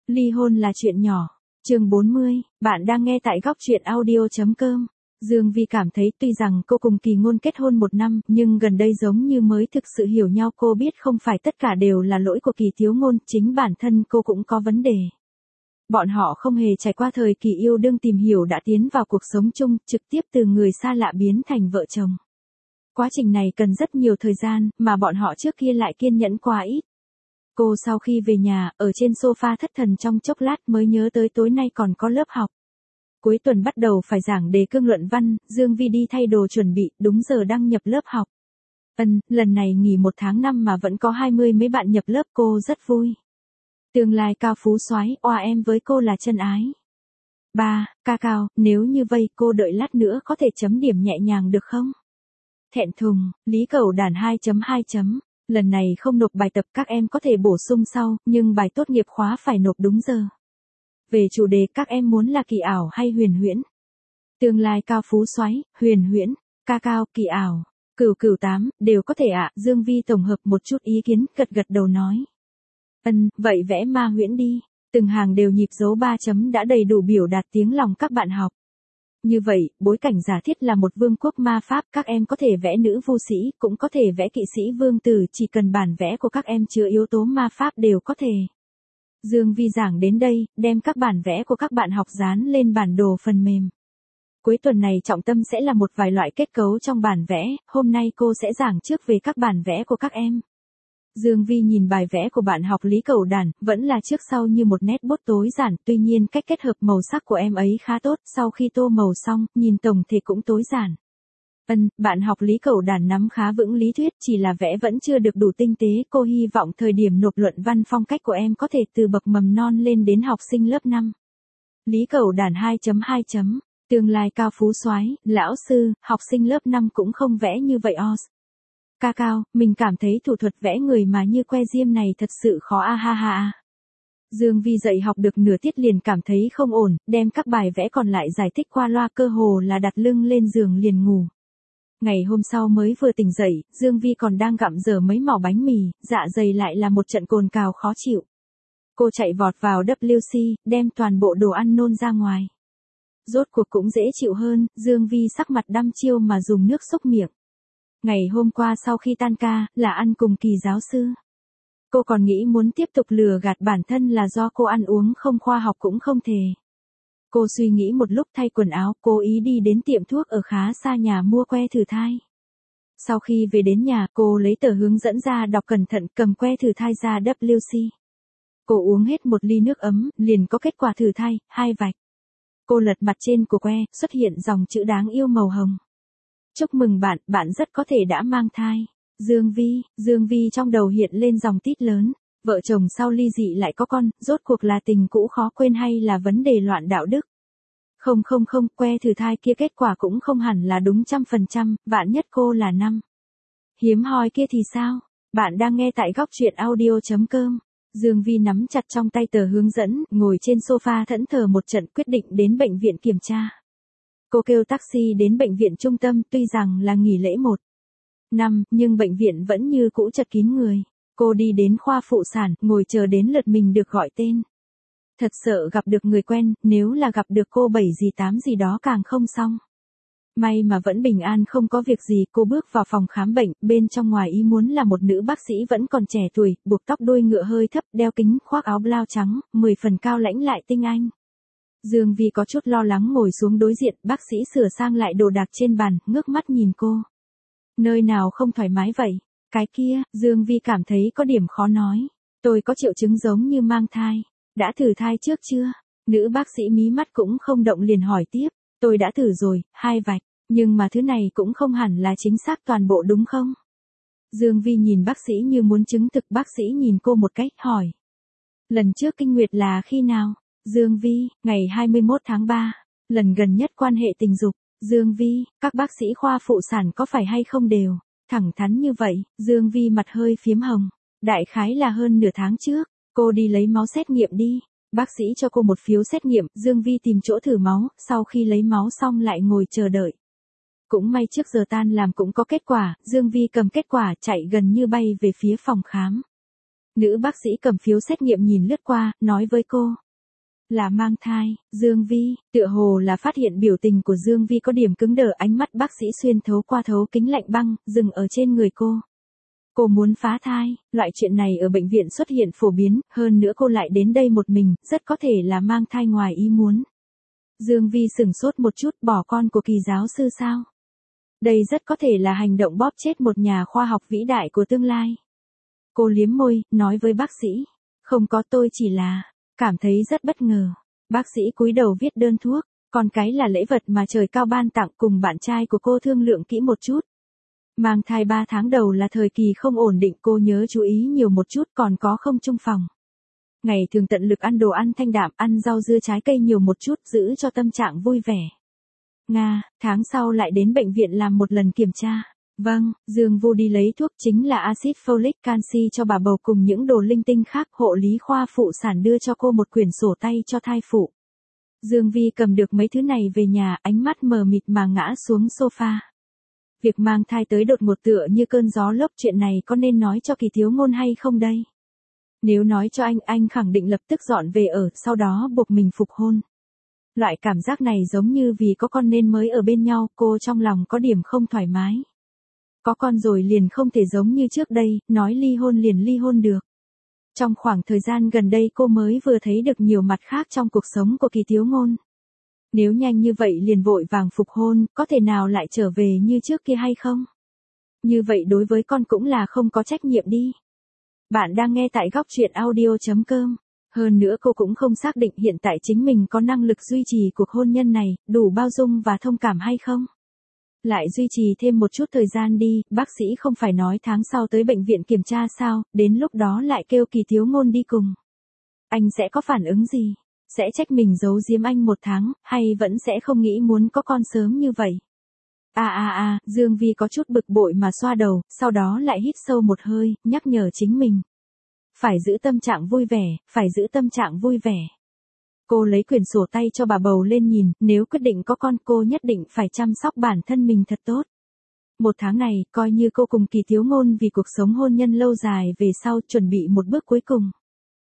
Ly hôn là chuyện nhỏ. Chương 40, bạn đang nghe tại góc truyện audio.com. Dương Vi cảm thấy tuy rằng cô cùng Kỳ Ngôn kết hôn 1 năm, nhưng gần đây giống như mới thực sự hiểu nhau. Cô biết không phải tất cả đều là lỗi của Kỳ Thiếu Ngôn, chính bản thân cô cũng có vấn đề. Bọn họ không hề trải qua thời kỳ yêu đương tìm hiểu đã tiến vào cuộc sống chung, trực tiếp từ người xa lạ biến thành vợ chồng. Quá trình này cần rất nhiều thời gian, mà bọn họ trước kia lại kiên nhẫn quá ít. Cô sau khi về nhà, ở trên sofa thất thần trong chốc lát mới nhớ tới tối nay còn có lớp học. Cuối tuần bắt đầu phải giảng đề cương luận văn, Dương Vi đi thay đồ chuẩn bị, đúng giờ đăng nhập lớp học. Lần này nghỉ 1 tháng năm mà vẫn có 20 mấy bạn nhập lớp, cô rất vui. Tương lai cao phú soái, oa em với cô là chân ái. Ca cao, nếu như vậy cô đợi lát nữa có thể chấm điểm nhẹ nhàng được không? Thẹn thùng, Lý Cẩu Đản 2.2. Lần này không nộp bài tập, các em có thể bổ sung sau, nhưng bài tốt nghiệp khóa phải nộp đúng giờ. Về chủ đề, các em muốn là kỳ ảo hay huyền huyễn? Tương lai cao phú soái, huyền huyễn. Ca cao, kỳ ảo. Cửu 8, đều có thể ạ. Dương Vi tổng hợp một chút ý kiến, gật đầu nói. Vậy vẽ ma huyễn đi. Từng hàng đều nhịp dấu 3 chấm đã đầy đủ biểu đạt tiếng lòng các bạn học. Như vậy, bối cảnh giả thiết là một vương quốc ma pháp, các em có thể vẽ nữ vu sĩ, cũng có thể vẽ kỵ sĩ vương tử, chỉ cần bản vẽ của các em chứa yếu tố ma pháp đều có thể. Dương Vi giảng đến đây, đem các bản vẽ của các bạn học dán lên bản đồ phần mềm. Cuối tuần này trọng tâm sẽ là một vài loại kết cấu trong bản vẽ, hôm nay cô sẽ giảng trước về các bản vẽ của các em. Dương Vi nhìn bài vẽ của bạn học Lý Cẩu Đản, vẫn là trước sau như một nét bút tối giản, tuy nhiên cách kết hợp màu sắc của em ấy khá tốt, sau khi tô màu xong, nhìn tổng thể cũng tối giản. Bạn học Lý Cẩu Đản nắm khá vững lý thuyết, chỉ là vẽ vẫn chưa được đủ tinh tế, cô hy vọng thời điểm nộp luận văn phong cách của em có thể từ bậc mầm non lên đến học sinh lớp 5. Lý Cẩu Đản 2.2. Tương lai cao phú soái, lão sư, học sinh lớp 5 cũng không vẽ như vậy os. Ca cao, mình cảm thấy thủ thuật vẽ người mà như que diêm này thật sự khó a ha ha. Dương Vi dạy học được nửa tiết liền cảm thấy không ổn, đem các bài vẽ còn lại giải thích qua loa, cơ hồ là đặt lưng lên giường liền ngủ. Ngày hôm sau mới vừa tỉnh dậy, Dương Vi còn đang gặm dở mấy mẩu bánh mì, dạ dày lại là một trận cồn cào khó chịu. Cô chạy vọt vào WC, đem toàn bộ đồ ăn nôn ra ngoài. Rốt cuộc cũng dễ chịu hơn, Dương Vi sắc mặt đăm chiêu mà dùng nước xúc miệng. Ngày hôm qua sau khi tan ca, là ăn cùng Kỳ giáo sư. Cô còn nghĩ muốn tiếp tục lừa gạt bản thân là do cô ăn uống không khoa học cũng không thể. Cô suy nghĩ một lúc thay quần áo, cố ý đi đến tiệm thuốc ở khá xa nhà mua que thử thai. Sau khi về đến nhà, cô lấy tờ hướng dẫn ra đọc cẩn thận, cầm que thử thai ra WC. Cô uống hết 1 ly nước ấm, liền có kết quả thử thai, 2 vạch. Cô lật mặt trên của que, xuất hiện dòng chữ đáng yêu màu hồng. Chúc mừng bạn, bạn rất có thể đã mang thai. Dương Vi trong đầu hiện lên dòng tít lớn. Vợ chồng sau ly dị lại có con, rốt cuộc là tình cũ khó quên hay là vấn đề loạn đạo đức? Không, que thử thai kia kết quả cũng không hẳn là đúng 100%, vạn nhất cô là 5. Hiếm hoi kia thì sao? Bạn đang nghe tại góc truyện audio.com. Dương Vi nắm chặt trong tay tờ hướng dẫn, ngồi trên sofa thẫn thờ một trận, quyết định đến bệnh viện kiểm tra. Cô kêu taxi đến bệnh viện trung tâm, tuy rằng là nghỉ lễ 1 năm, nhưng bệnh viện vẫn như cũ chật kín người. Cô đi đến khoa phụ sản, ngồi chờ đến lượt mình được gọi tên. Thật sợ gặp được người quen, nếu là gặp được cô 7 gì 8 gì đó càng không xong. May mà vẫn bình an không có việc gì, cô bước vào phòng khám bệnh, bên trong ngoài ý muốn là một nữ bác sĩ vẫn còn trẻ tuổi, buộc tóc đuôi ngựa hơi thấp, đeo kính, khoác áo blau trắng, 10 phần cao lãnh lại tinh anh. Dương Vi có chút lo lắng ngồi xuống đối diện, bác sĩ sửa sang lại đồ đạc trên bàn, ngước mắt nhìn cô. Nơi nào không thoải mái vậy? Cái kia, Dương Vi cảm thấy có điểm khó nói. Tôi có triệu chứng giống như mang thai. Đã thử thai trước chưa? Nữ bác sĩ mí mắt cũng không động liền hỏi tiếp. Tôi đã thử rồi, 2 vạch. Nhưng mà thứ này cũng không hẳn là chính xác toàn bộ đúng không? Dương Vi nhìn bác sĩ như muốn chứng thực, bác sĩ nhìn cô một cách, hỏi. Lần trước kinh nguyệt là khi nào? Dương Vi, ngày 21 tháng 3. Lần gần nhất quan hệ tình dục. Dương Vi, các bác sĩ khoa phụ sản có phải hay không đều thẳng thắn như vậy? Dương Vi mặt hơi phiếm hồng. Đại khái là hơn nửa tháng trước, cô đi lấy máu xét nghiệm đi. Bác sĩ cho cô một phiếu xét nghiệm, Dương Vi tìm chỗ thử máu, sau khi lấy máu xong lại ngồi chờ đợi. Cũng may trước giờ tan làm cũng có kết quả, Dương Vi cầm kết quả chạy gần như bay về phía phòng khám. Nữ bác sĩ cầm phiếu xét nghiệm nhìn lướt qua, nói với cô. Là mang thai, Dương Vi, tựa hồ là phát hiện biểu tình của Dương Vi có điểm cứng đờ, ánh mắt bác sĩ xuyên thấu qua thấu kính lạnh băng, dừng ở trên người cô. Cô muốn phá thai, loại chuyện này ở bệnh viện xuất hiện phổ biến, hơn nữa cô lại đến đây một mình, rất có thể là mang thai ngoài ý muốn. Dương Vi sửng sốt một chút, bỏ con của Kỳ giáo sư sao? Đây rất có thể là hành động bóp chết một nhà khoa học vĩ đại của tương lai. Cô liếm môi, nói với bác sĩ. Không có, tôi chỉ là cảm thấy rất bất ngờ. Bác sĩ cúi đầu viết đơn thuốc. Con cái là lễ vật mà trời cao ban tặng, cùng bạn trai của cô thương lượng kỹ một chút. Mang thai 3 tháng đầu là thời kỳ không ổn định, cô nhớ chú ý nhiều một chút, còn có không chung phòng. Ngày thường tận lực ăn đồ ăn thanh đạm, ăn rau dưa trái cây nhiều một chút, giữ cho tâm trạng vui vẻ. Nga, tháng sau lại đến bệnh viện làm một lần kiểm tra. Vâng, Dương Vu đi lấy thuốc, chính là axit folic, canxi cho bà bầu cùng những đồ linh tinh khác. Hộ lý khoa phụ sản đưa cho cô một quyển sổ tay cho thai phụ. Dương Vi cầm được mấy thứ này về nhà, ánh mắt mờ mịt mà ngã xuống sofa. Việc mang thai tới đột ngột tựa như cơn gió lốc, chuyện này có nên nói cho Kỳ Thiếu Ngôn hay không đây? Nếu nói cho anh khẳng định lập tức dọn về ở, sau đó buộc mình phục hôn. Loại cảm giác này giống như vì có con nên mới ở bên nhau, cô trong lòng có điểm không thoải mái. Có con rồi liền không thể giống như trước đây, nói ly hôn liền ly hôn được. Trong khoảng thời gian gần đây cô mới vừa thấy được nhiều mặt khác trong cuộc sống của Kỳ Thiếu Ngôn. Nếu nhanh như vậy liền vội vàng phục hôn, có thể nào lại trở về như trước kia hay không? Như vậy đối với con cũng là không có trách nhiệm đi. Bạn đang nghe tại góc truyện audio.com. Hơn nữa cô cũng không xác định hiện tại chính mình có năng lực duy trì cuộc hôn nhân này, đủ bao dung và thông cảm hay không. Lại duy trì thêm một chút thời gian đi, bác sĩ không phải nói tháng sau tới bệnh viện kiểm tra sao, đến lúc đó lại kêu Kỳ Thiếu Ngôn đi cùng. Anh sẽ có phản ứng gì? Sẽ trách mình giấu giếm anh 1 tháng, hay vẫn sẽ không nghĩ muốn có con sớm như vậy? Dương Vi có chút bực bội mà xoa đầu, sau đó lại hít sâu một hơi, nhắc nhở chính mình. Phải giữ tâm trạng vui vẻ, phải giữ tâm trạng vui vẻ. Cô lấy quyển sổ tay cho bà bầu lên nhìn, nếu quyết định có con cô nhất định phải chăm sóc bản thân mình thật tốt. 1 tháng này, coi như cô cùng Kỳ Thiếu Ngôn vì cuộc sống hôn nhân lâu dài về sau chuẩn bị một bước cuối cùng.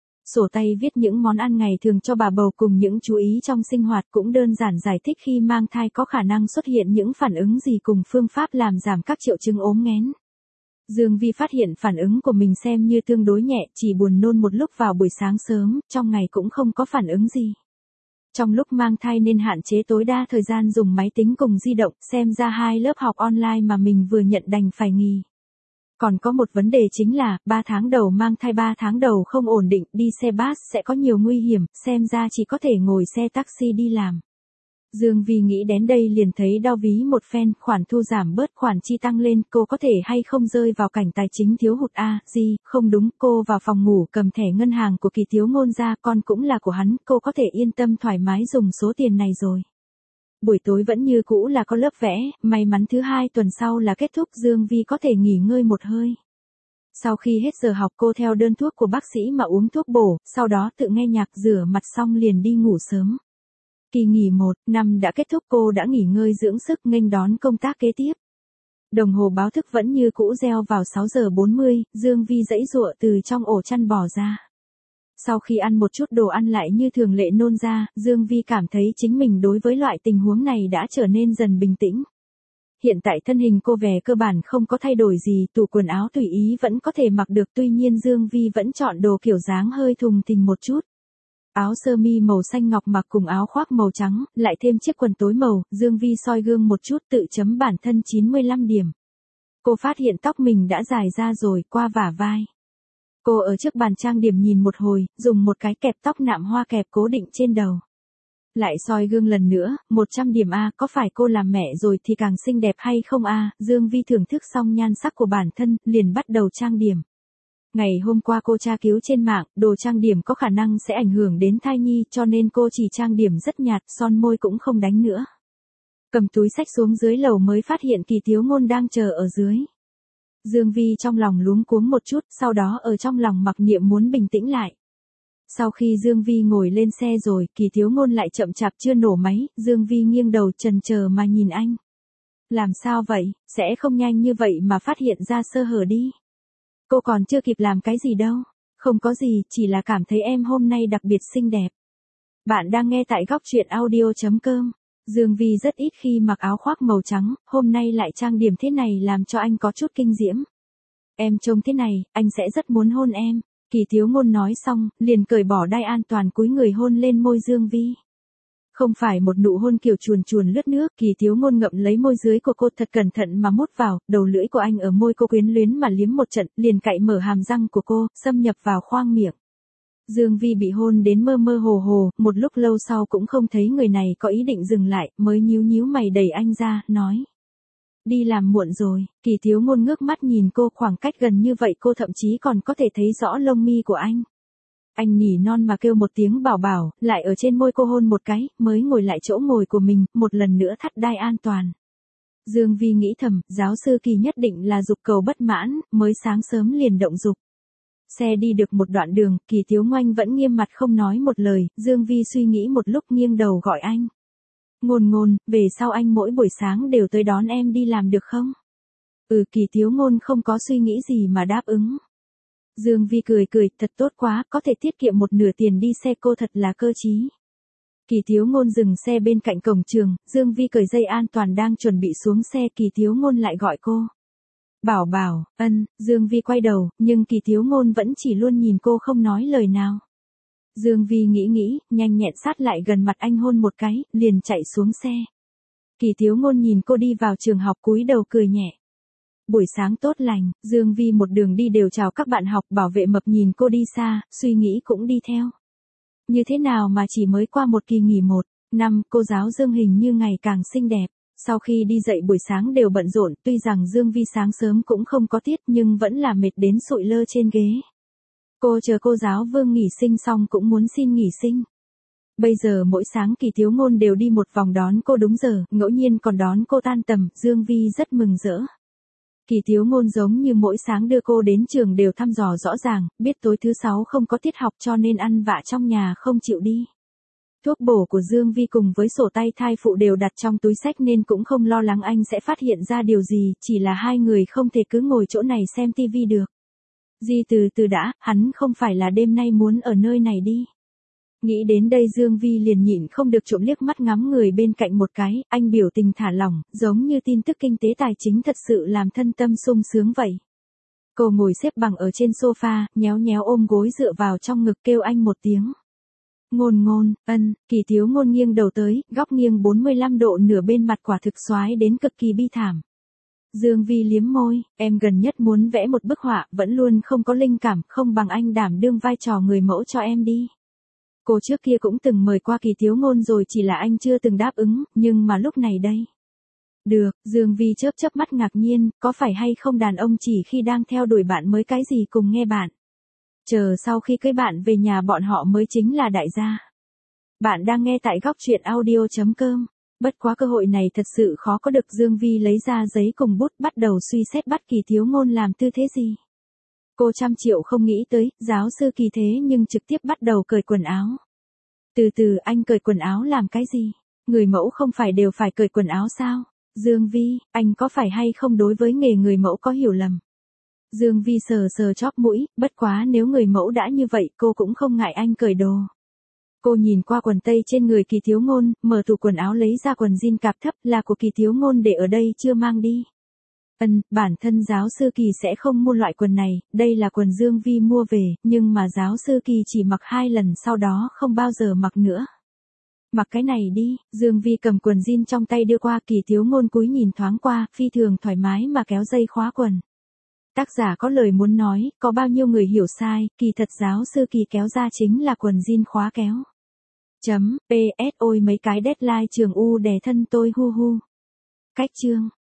Sổ tay viết những món ăn ngày thường cho bà bầu cùng những chú ý trong sinh hoạt, cũng đơn giản giải thích khi mang thai có khả năng xuất hiện những phản ứng gì cùng phương pháp làm giảm các triệu chứng ốm nghén. Dương Vi phát hiện phản ứng của mình xem như tương đối nhẹ, chỉ buồn nôn một lúc vào buổi sáng sớm, trong ngày cũng không có phản ứng gì. Trong lúc mang thai nên hạn chế tối đa thời gian dùng máy tính cùng di động, xem ra 2 lớp học online mà mình vừa nhận đành phải nghỉ. Còn có một vấn đề chính là, 3 tháng đầu mang thai 3 tháng đầu không ổn định, đi xe bus sẽ có nhiều nguy hiểm, xem ra chỉ có thể ngồi xe taxi đi làm. Dương Vi nghĩ đến đây liền thấy đau ví một phen, khoản thu giảm bớt khoản chi tăng lên, cô có thể hay không rơi vào cảnh tài chính thiếu hụt không đúng, cô vào phòng ngủ cầm thẻ ngân hàng của Kỳ Thiếu Ngôn ra, con cũng là của hắn, cô có thể yên tâm thoải mái dùng số tiền này rồi. Buổi tối vẫn như cũ là có lớp vẽ, may mắn thứ 2 tuần sau là kết thúc, Dương Vi có thể nghỉ ngơi một hơi. Sau khi hết giờ học cô theo đơn thuốc của bác sĩ mà uống thuốc bổ, sau đó tự nghe nhạc, rửa mặt xong liền đi ngủ sớm. Kỳ nghỉ 1 năm đã kết thúc, cô đã nghỉ ngơi dưỡng sức nghênh đón công tác kế tiếp. Đồng hồ báo thức vẫn như cũ reo vào 6 giờ 40, Dương Vi giãy giụa từ trong ổ chăn bò ra. Sau khi ăn một chút đồ ăn lại như thường lệ nôn ra, Dương Vi cảm thấy chính mình đối với loại tình huống này đã trở nên dần bình tĩnh. Hiện tại thân hình cô về cơ bản không có thay đổi gì, tủ quần áo tùy ý vẫn có thể mặc được, tuy nhiên Dương Vi vẫn chọn đồ kiểu dáng hơi thùng thình một chút. Áo sơ mi màu xanh ngọc mặc cùng áo khoác màu trắng, lại thêm chiếc quần tối màu, Dương Vi soi gương một chút tự chấm bản thân 95 điểm. Cô phát hiện tóc mình đã dài ra rồi, qua vả vai. Cô ở trước bàn trang điểm nhìn một hồi, dùng một cái kẹp tóc nạm hoa kẹp cố định trên đầu. Lại soi gương lần nữa, 100 điểm có phải cô làm mẹ rồi thì càng xinh đẹp hay không Dương Vi thưởng thức xong nhan sắc của bản thân, liền bắt đầu trang điểm. Ngày hôm qua cô tra cứu trên mạng, đồ trang điểm có khả năng sẽ ảnh hưởng đến thai nhi, cho nên cô chỉ trang điểm rất nhạt, son môi cũng không đánh nữa. Cầm túi xách xuống dưới lầu mới phát hiện Kỳ Thiếu Ngôn đang chờ ở dưới. Dương Vi trong lòng luống cuống một chút, sau đó ở trong lòng mặc niệm muốn bình tĩnh lại. Sau khi Dương Vi ngồi lên xe rồi, Kỳ Thiếu Ngôn lại chậm chạp chưa nổ máy, Dương Vi nghiêng đầu chần chờ mà nhìn anh. Làm sao vậy, sẽ không nhanh như vậy mà phát hiện ra sơ hở đi. Cô còn chưa kịp làm cái gì đâu. Không có gì, chỉ là cảm thấy em hôm nay đặc biệt xinh đẹp. Bạn đang nghe tại góc truyện audio.com. Dương Vi rất ít khi mặc áo khoác màu trắng, hôm nay lại trang điểm thế này làm cho anh có chút kinh diễm. Em trông thế này, anh sẽ rất muốn hôn em. Kỳ Thiếu Ngôn nói xong, liền cởi bỏ đai an toàn cúi người hôn lên môi Dương Vi. Không phải một nụ hôn kiểu chuồn chuồn lướt nước, Kỳ Thiếu Ngôn ngậm lấy môi dưới của cô thật cẩn thận mà mút vào, đầu lưỡi của anh ở môi cô quyến luyến mà liếm một trận, liền cạy mở hàm răng của cô, xâm nhập vào khoang miệng. Dương Vi bị hôn đến mơ mơ hồ hồ, một lúc lâu sau cũng không thấy người này có ý định dừng lại, mới nhíu nhíu mày đẩy anh ra, nói. Đi làm muộn rồi. Kỳ Thiếu Ngôn ngước mắt nhìn cô, khoảng cách gần như vậy cô thậm chí còn có thể thấy rõ lông mi của anh. Anh nỉ non mà kêu một tiếng bảo bảo, lại ở trên môi cô hôn một cái, mới ngồi lại chỗ ngồi của mình, một lần nữa thắt đai an toàn. Dương Vi nghĩ thầm, giáo sư Kỳ nhất định là dục cầu bất mãn, mới sáng sớm liền động dục. Xe đi được một đoạn đường, Kỳ Thiếu Ngoanh vẫn nghiêm mặt không nói một lời, Dương Vi suy nghĩ một lúc nghiêng đầu gọi anh. Ngôn Ngôn, về sau anh mỗi buổi sáng đều tới đón em đi làm được không? Kỳ Thiếu Ngôn không có suy nghĩ gì mà đáp ứng. Dương Vi cười cười, thật tốt quá, có thể tiết kiệm một nửa tiền đi xe, cô thật là cơ trí. Kỳ Thiếu Ngôn dừng xe bên cạnh cổng trường, Dương Vi cởi dây an toàn đang chuẩn bị xuống xe, Kỳ Thiếu Ngôn lại gọi cô. Bảo bảo, Dương Vi quay đầu, nhưng Kỳ Thiếu Ngôn vẫn chỉ luôn nhìn cô không nói lời nào. Dương Vi nghĩ, nhanh nhẹn sát lại gần mặt anh hôn một cái, liền chạy xuống xe. Kỳ Thiếu Ngôn nhìn cô đi vào trường học cúi đầu cười nhẹ. Buổi sáng tốt lành, Dương Vi một đường đi đều chào các bạn học, bảo vệ mập nhìn cô đi xa, suy nghĩ cũng đi theo. Như thế nào mà chỉ mới qua một kỳ nghỉ 1 năm, cô giáo Dương hình như ngày càng xinh đẹp. Sau khi đi dậy buổi sáng đều bận rộn, tuy rằng Dương Vi sáng sớm cũng không có tiết nhưng vẫn là mệt đến sụi lơ trên ghế. Cô chờ cô giáo Vương nghỉ sinh xong cũng muốn xin nghỉ sinh. Bây giờ mỗi sáng Kỳ Thiếu Ngôn đều đi một vòng đón cô đúng giờ, ngẫu nhiên còn đón cô tan tầm, Dương Vi rất mừng rỡ. Kỳ Thiếu Ngôn giống như mỗi sáng đưa cô đến trường đều thăm dò rõ ràng, biết tối thứ 6 không có tiết học cho nên ăn vạ trong nhà không chịu đi. Thuốc bổ của Dương Vi cùng với sổ tay thai phụ đều đặt trong túi xách nên cũng không lo lắng anh sẽ phát hiện ra điều gì, chỉ là hai người không thể cứ ngồi chỗ này xem tivi được. Di từ từ đã, hắn không phải là đêm nay muốn ở nơi này đi. Nghĩ đến đây Dương Vi liền nhịn không được trộm liếc mắt ngắm người bên cạnh một cái, anh biểu tình thả lỏng, giống như tin tức kinh tế tài chính thật sự làm thân tâm sung sướng vậy. Cô ngồi xếp bằng ở trên sofa, nhéo nhéo ôm gối dựa vào trong ngực kêu anh một tiếng. Ngôn Ngôn, Kỳ Thiếu Ngôn nghiêng đầu tới, góc nghiêng 45 độ nửa bên mặt quả thực xoái đến cực kỳ bi thảm. Dương Vi liếm môi, em gần nhất muốn vẽ một bức họa, vẫn luôn không có linh cảm, không bằng anh đảm đương vai trò người mẫu cho em đi. Cô trước kia cũng từng mời qua Kỳ Thiếu Ngôn rồi, chỉ là anh chưa từng đáp ứng, nhưng mà lúc này đây. Được, Dương Vi chớp mắt ngạc nhiên, có phải hay không đàn ông chỉ khi đang theo đuổi bạn mới cái gì cùng nghe bạn. Chờ sau khi cưới bạn về nhà bọn họ mới chính là đại gia. Bạn đang nghe tại góc truyện audio.com. Bất quá cơ hội này thật sự khó có được. Dương Vi lấy ra giấy cùng bút bắt đầu suy xét bắt Kỳ Thiếu Ngôn làm tư thế gì. Cô trăm triệu không nghĩ tới, giáo sư Kỳ thế nhưng trực tiếp bắt đầu cởi quần áo. Từ từ, anh cởi quần áo làm cái gì? Người mẫu không phải đều phải cởi quần áo sao? Dương Vi, anh có phải hay không đối với nghề người mẫu có hiểu lầm? Dương Vi sờ chóp mũi, bất quá nếu người mẫu đã như vậy cô cũng không ngại anh cởi đồ. Cô nhìn qua quần tây trên người Kỳ Thiếu Ngôn, mở tủ quần áo lấy ra quần jean cạp thấp là của Kỳ Thiếu Ngôn để ở đây chưa mang đi. Bản thân giáo sư Kỳ sẽ không mua loại quần này, đây là quần Dương Vi mua về, nhưng mà giáo sư Kỳ chỉ mặc 2 lần sau đó không bao giờ mặc nữa. Mặc cái này đi, Dương Vi cầm quần jean trong tay đưa qua, Kỳ Thiếu Ngôn cúi nhìn thoáng qua, phi thường thoải mái mà kéo dây khóa quần. Tác giả có lời muốn nói, có bao nhiêu người hiểu sai, kỳ thật giáo sư Kỳ kéo ra chính là quần jean khóa kéo. PS ôi mấy cái deadline trường U đè thân tôi hu hu. Cách chương.